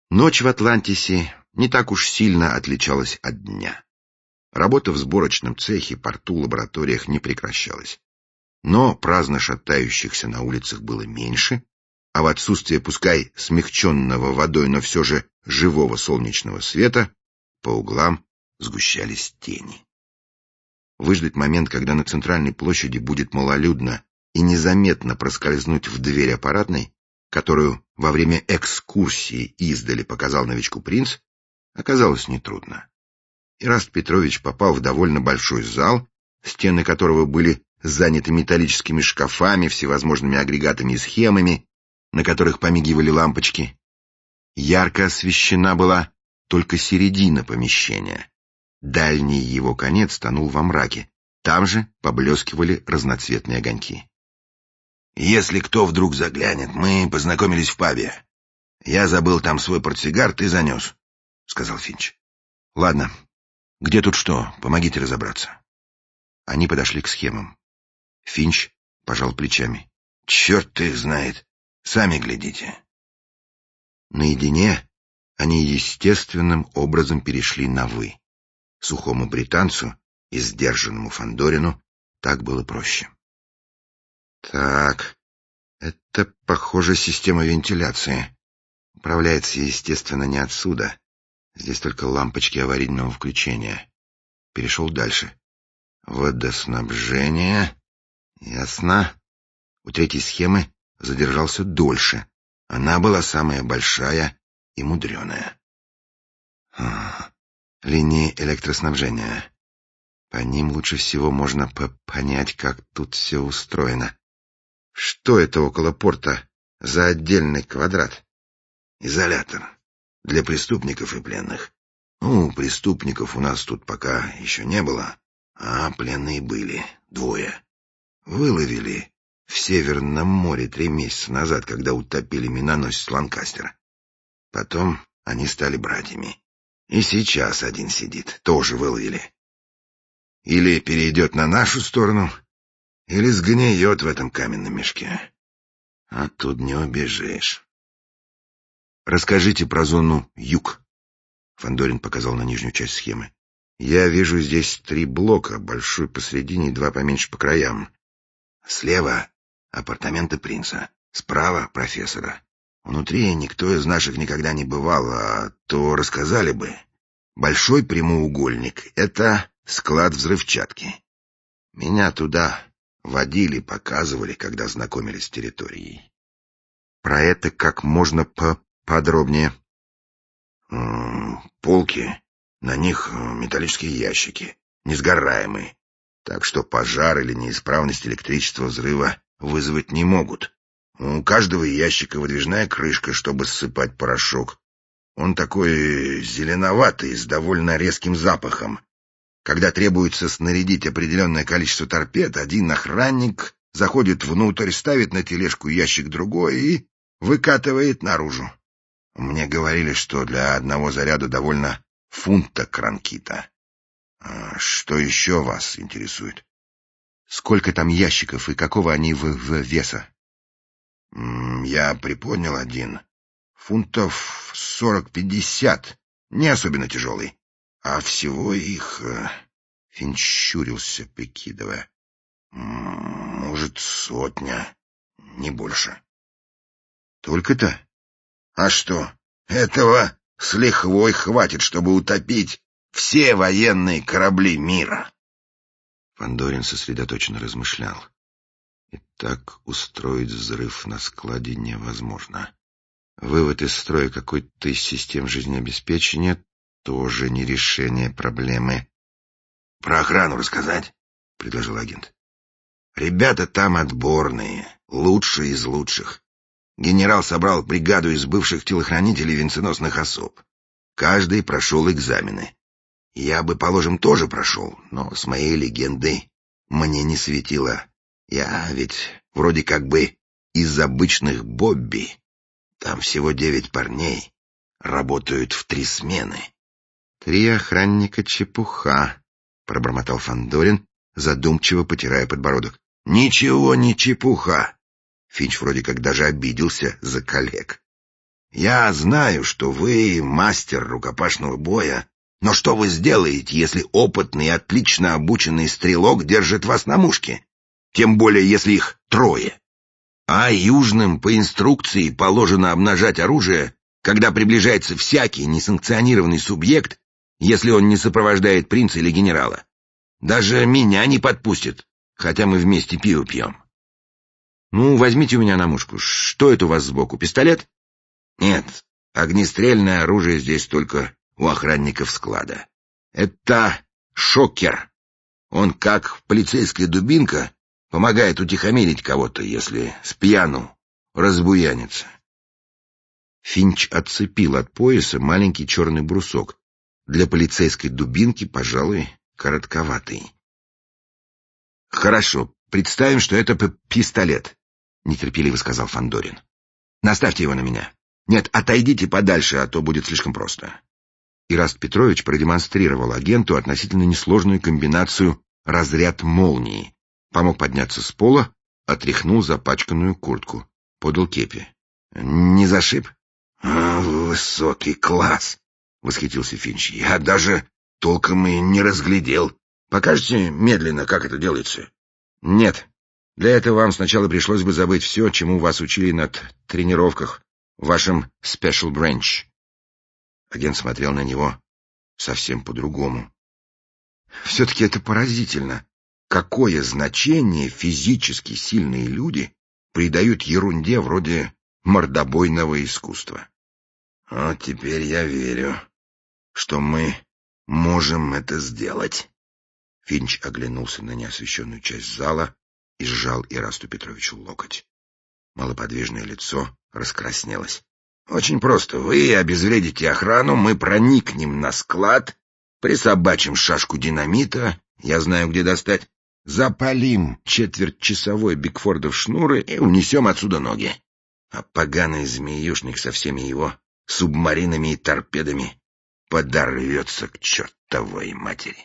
Ночь в Атлантисе не так уж сильно отличалась от дня. Работа в сборочном цехе, порту, лабораториях не прекращалась. Но праздно шатающихся на улицах было меньше, а в отсутствие пускай смягченного водой, но все же живого солнечного света, по углам сгущались тени. Выждать момент, когда на центральной площади будет малолюдно, и незаметно проскользнуть в дверь аппаратной, которую во время экскурсии издали показал новичку принц, оказалось нетрудно. Ираст Петрович попал в довольно большой зал, стены которого были заняты металлическими шкафами, всевозможными агрегатами и схемами, на которых помигивали лампочки. Ярко освещена была только середина помещения. Дальний его конец тонул во мраке. Там же поблескивали разноцветные огоньки. «Если кто вдруг заглянет, мы познакомились в пабе. Я забыл там свой портсигар, ты занес», — сказал Финч. «Ладно. Где тут что? Помогите разобраться». Они подошли к схемам. Финч пожал плечами. «Черт их знает. Сами глядите». Наедине они естественным образом перешли на «вы». Сухому британцу и сдержанному Фандорину так было проще. Так, это, похоже, система вентиляции. Управляется, естественно, не отсюда. Здесь только лампочки аварийного включения. Перешел дальше. Водоснабжение. Ясно. У третьей схемы задержался дольше. Она была самая большая и мудреная. Линии электроснабжения. По ним лучше всего можно понять, как тут все устроено. Что это около порта за отдельный квадрат? Изолятор. Для преступников и пленных. Ну, преступников у нас тут пока еще не было, а пленные были. 2. Выловили в Северном море 3 месяца назад, когда утопили миноносец Ланкастер. Потом они стали братьями. И сейчас один сидит, тоже выловили. Или перейдет на нашу сторону, или сгниет в этом каменном мешке. А тут не убежишь. Расскажите про зону юг. Фандорин показал на нижнюю часть схемы. Я вижу здесь 3 блока, большой посредине и 2 поменьше по краям. Слева апартаменты принца, справа профессора. Внутри никто из наших никогда не бывал, а то рассказали бы. Большой прямоугольник — это склад взрывчатки. Меня туда водили, показывали, когда знакомились с территорией. Про это как можно поподробнее. Полки, на них металлические ящики, несгораемые, так что пожар или неисправность электричества взрыва вызвать не могут. У каждого ящика выдвижная крышка, чтобы ссыпать порошок. Он такой зеленоватый, с довольно резким запахом. Когда требуется снарядить определенное количество торпед, один охранник заходит внутрь, ставит на тележку ящик другой и выкатывает наружу. Мне говорили, что для одного заряда довольно фунта кранкита. Что еще вас интересует? Сколько там ящиков и какого они в веса? Я приподнял один. Фунтов 40-50. Не особенно тяжелый. А всего их... Финч щурился, прикидывая. Может, 100, не больше. Только-то? А что, этого с лихвой хватит, чтобы утопить все военные корабли мира. Фандорин сосредоточенно размышлял. И так устроить взрыв на складе невозможно. Вывод из строя какой-то из систем жизнеобеспечения тоже не решение проблемы. — Про охрану рассказать? — предложил агент. — Ребята там отборные, лучшие из лучших. Генерал собрал бригаду из бывших телохранителей венценосных особ. Каждый прошел экзамены. Я бы, положим, тоже прошел, но с моей легендой мне не светило. Я ведь вроде как бы из обычных Бобби. Там всего 9 парней, работают в 3 смены. 3 охранника — чепуха, — пробормотал Фандорин, задумчиво потирая подбородок. — Ничего не чепуха. Финч вроде как даже обиделся за коллег. Я знаю, что вы мастер рукопашного боя, но что вы сделаете, если опытный и отлично обученный стрелок держит вас на мушке? Тем более, если их трое. А южным по инструкции положено обнажать оружие, когда приближается всякий несанкционированный субъект, если он не сопровождает принца или генерала. Даже меня не подпустят, хотя мы вместе пиво пьем. Ну, возьмите у меня на мушку. Что это у вас сбоку, пистолет? Нет, огнестрельное оружие здесь только у охранников склада. Это шокер. Он, как полицейская дубинка, помогает утихомирить кого-то, если спьяну разбуянится. Финч отцепил от пояса маленький черный брусок. Для полицейской дубинки, пожалуй, коротковатый. «Хорошо, представим, что это пистолет», — нетерпеливо сказал Фандорин. «Наставьте его на меня. Нет, отойдите подальше, а то будет слишком просто». Ираст Петрович продемонстрировал агенту относительно несложную комбинацию разряд молнии. Помог подняться с пола, отряхнул запачканную куртку, подал кепи. «Не зашиб?» «Высокий класс», — восхитился Финч. «Я даже толком и не разглядел. Покажете медленно, как это делается?» «Нет. Для этого вам сначала пришлось бы забыть все, чему вас учили на тренировках в вашем Special Branch». Агент смотрел на него совсем по-другому. Все-таки это поразительно. Какое значение физически сильные люди придают ерунде вроде мордобойного искусства? «Вот теперь я верю, что мы можем это сделать». Финч оглянулся на неосвещенную часть зала и сжал Ирасту Петровичу локоть. Малоподвижное лицо раскраснелось. «Очень просто. Вы обезвредите охрану, мы проникнем на склад, присобачим шашку динамита, я знаю, где достать, запалим четвертьчасовой Бигфордов шнуры и унесем отсюда ноги. А поганый змеюшник со всеми его субмаринами и торпедами подорвется к чертовой матери».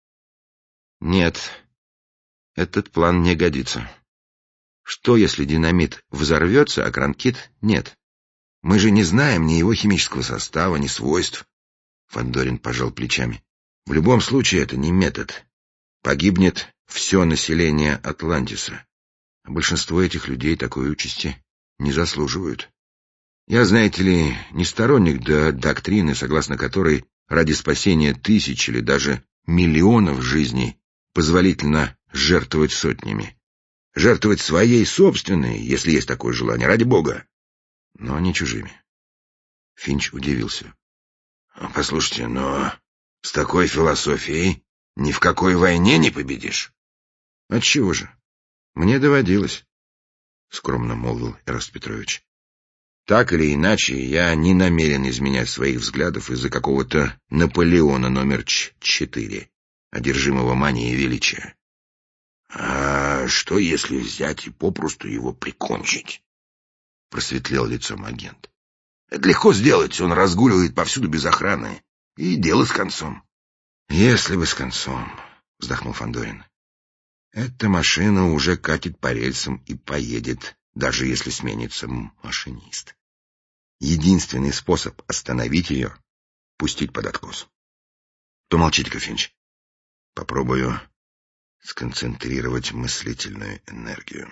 «Нет, этот план не годится. Что, если динамит взорвется, а кранкит нет? Мы же не знаем ни его химического состава, ни свойств». Фандорин пожал плечами. «В любом случае это не метод. Погибнет все население Атлантиса. А большинство этих людей такой участи не заслуживают. Я, знаете ли, не сторонник доктрины, согласно которой ради спасения тысяч или даже миллионов жизней позволительно жертвовать сотнями. Жертвовать своей собственной, если есть такое желание, ради бога, но не чужими». Финч удивился. «Послушайте, но с такой философией ни в какой войне не победишь». «Отчего же? Мне доводилось», — скромно молвил Ираст Петрович. «Так или иначе, я не намерен изменять своих взглядов из-за какого-то Наполеона номер 4, одержимого манией величия». «А что, если взять и попросту его прикончить?» — просветлел лицом агент. «Это легко сделать, он разгуливает повсюду без охраны, и дело с концом». «Если бы с концом», — вздохнул Фандорин. «Эта машина уже катит по рельсам и поедет, даже если сменится машинист. Единственный способ остановить ее — пустить под откос». «То молчите-ка, Финч. Попробую сконцентрировать мыслительную энергию».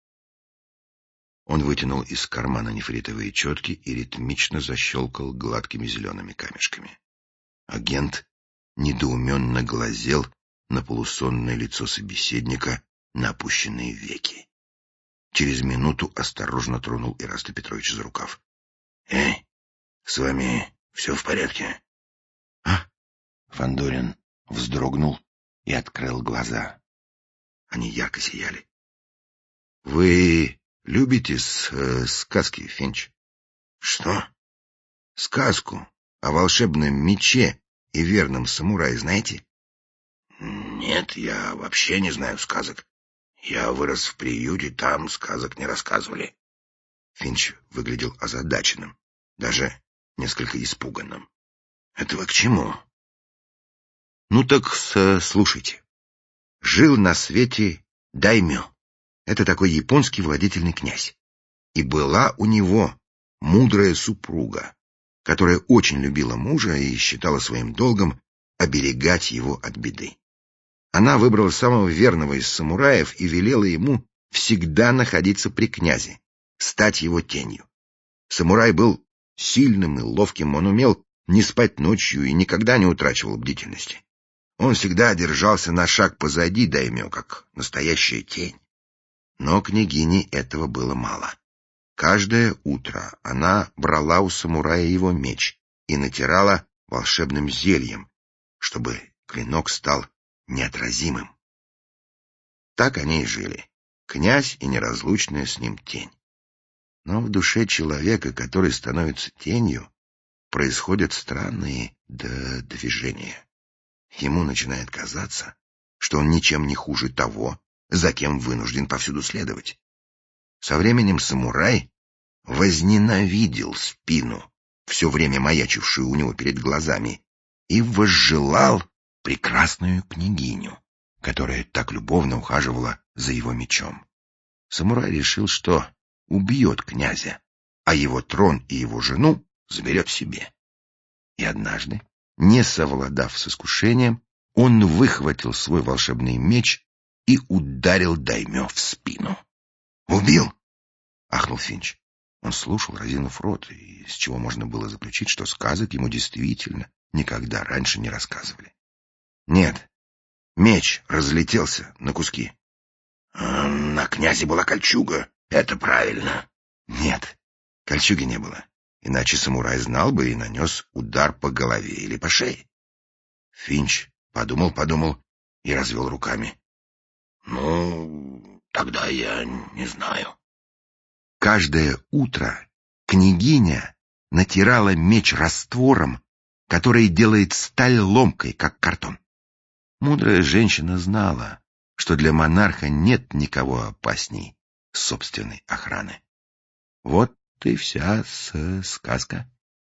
Он вытянул из кармана нефритовые четки и ритмично защелкал гладкими зелеными камешками. Агент недоуменно глазел на полусонное лицо собеседника, на опущенные веки. Через минуту осторожно тронул Ираста Петровича за рукав. «Эй, с вами все в порядке?» «А?» Фандорин вздрогнул и открыл глаза. Они ярко сияли. «Вы любите сказки, Финч?» «Что?» «Сказку о волшебном мече и верном самурае знаете?» «Нет, я вообще не знаю сказок. Я вырос в приюте, там сказок не рассказывали». Финч выглядел озадаченным, даже несколько испуганным. «Это вы к чему?» «Ну так слушайте. Жил на свете даймё. Это такой японский владетельный князь. И была у него мудрая супруга, которая очень любила мужа и считала своим долгом оберегать его от беды. Она выбрала самого верного из самураев и велела ему всегда находиться при князе, стать его тенью. Самурай был сильным и ловким, он умел не спать ночью и никогда не утрачивал бдительности. Он всегда держался на шаг позади даймё, как настоящая тень. Но княгине этого было мало. Каждое утро она брала у самурая его меч и натирала волшебным зельем, чтобы клинок стал неотразимым. Так они и жили, князь и неразлучная с ним тень. Но в душе человека, который становится тенью, происходят странные движения. Ему начинает казаться, что он ничем не хуже того, за кем вынужден повсюду следовать. Со временем самурай возненавидел спину, все время маячившую у него перед глазами, и возжелал прекрасную княгиню, которая так любовно ухаживала за его мечом. Самурай решил, что убьет князя, а его трон и его жену заберет себе. И однажды, не совладав с искушением, он выхватил свой волшебный меч и ударил даймё в спину. «Убил!» — ахнул Финч. Он слушал, разинув рот, из чего можно было заключить, что сказок ему действительно никогда раньше не рассказывали. «Нет, меч разлетелся на куски». На князе была кольчуга, это правильно. «Нет, кольчуги не было. Иначе самурай знал бы и нанес удар по голове или по шее». Финч подумал и развел руками. Ну, тогда я не знаю. Каждое утро княгиня натирала меч раствором, который делает сталь ломкой, как картон. Мудрая женщина знала, что для монарха нет никого опасней собственной охраны. Вот и вся сказка.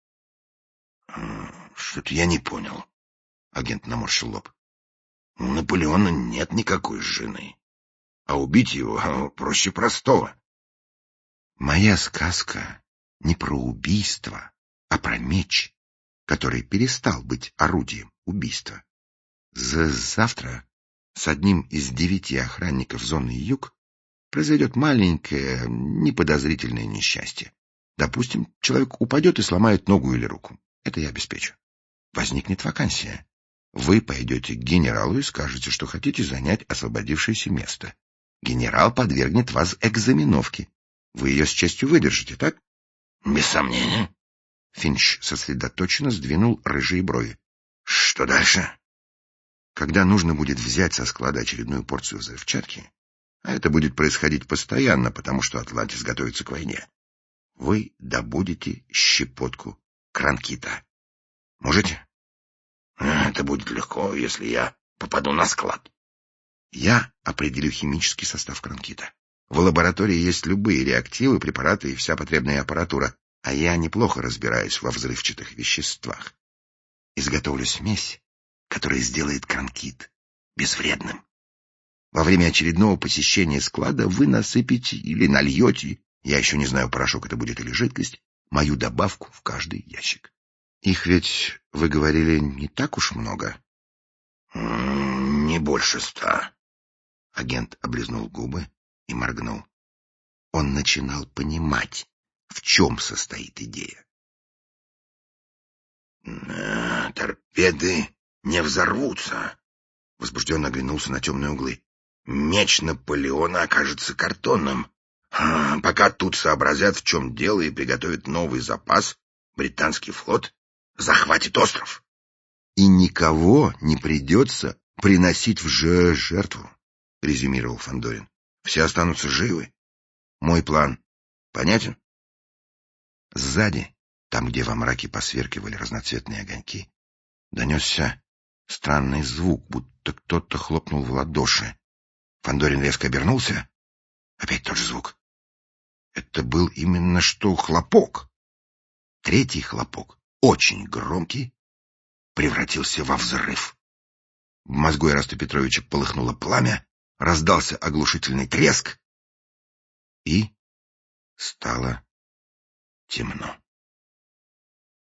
Что-то я не понял. Агент наморщил лоб. У Наполеона нет никакой жены, а убить его проще простого. Моя сказка не про убийство, а про меч, который перестал быть орудием убийства. Завтра с одним из 9 охранников зоны Юг произойдет маленькое, неподозрительное несчастье. Допустим, человек упадет и сломает ногу или руку. Это я обеспечу. Возникнет вакансия. Вы пойдете к генералу и скажете, что хотите занять освободившееся место. Генерал подвергнет вас экзаменовке. Вы ее с честью выдержите, так? Без сомнения. Финч сосредоточенно сдвинул рыжие брови. Что дальше? Когда нужно будет взять со склада очередную порцию взрывчатки, а это будет происходить постоянно, потому что Атлантис готовится к войне, вы добудете щепотку кранкита. Можете? Это будет легко, если я попаду на склад. Я определю химический состав кранкита. В лаборатории есть любые реактивы, препараты и вся потребная аппаратура, а я неплохо разбираюсь во взрывчатых веществах. Изготовлю смесь, которая сделает кранкит безвредным. Во время очередного посещения склада вы насыпете или нальете, я еще не знаю, порошок это будет или жидкость, мою добавку в каждый ящик. Их ведь, вы говорили, не так уж много. Не больше 100. Агент облизнул губы и моргнул. Он начинал понимать, в чем состоит идея. Торпеды не взорвутся. Возбужденно оглянулся на темные углы. Меч Наполеона окажется картонным. Пока тут сообразят, в чем дело, и приготовят новый запас, британский флот захватит остров. И никого не придется приносить в жертву, резюмировал Фандорин. Все останутся живы. Мой план понятен? Сзади, там, где во мраке посверкивали разноцветные огоньки, донесся странный звук, будто кто-то хлопнул в ладоши. Фандорин резко обернулся. Опять тот же звук. Это был именно что хлопок. Третий хлопок, очень громкий, превратился во взрыв. В мозгу Ираста Петровича полыхнуло пламя, раздался оглушительный треск, и стало темно.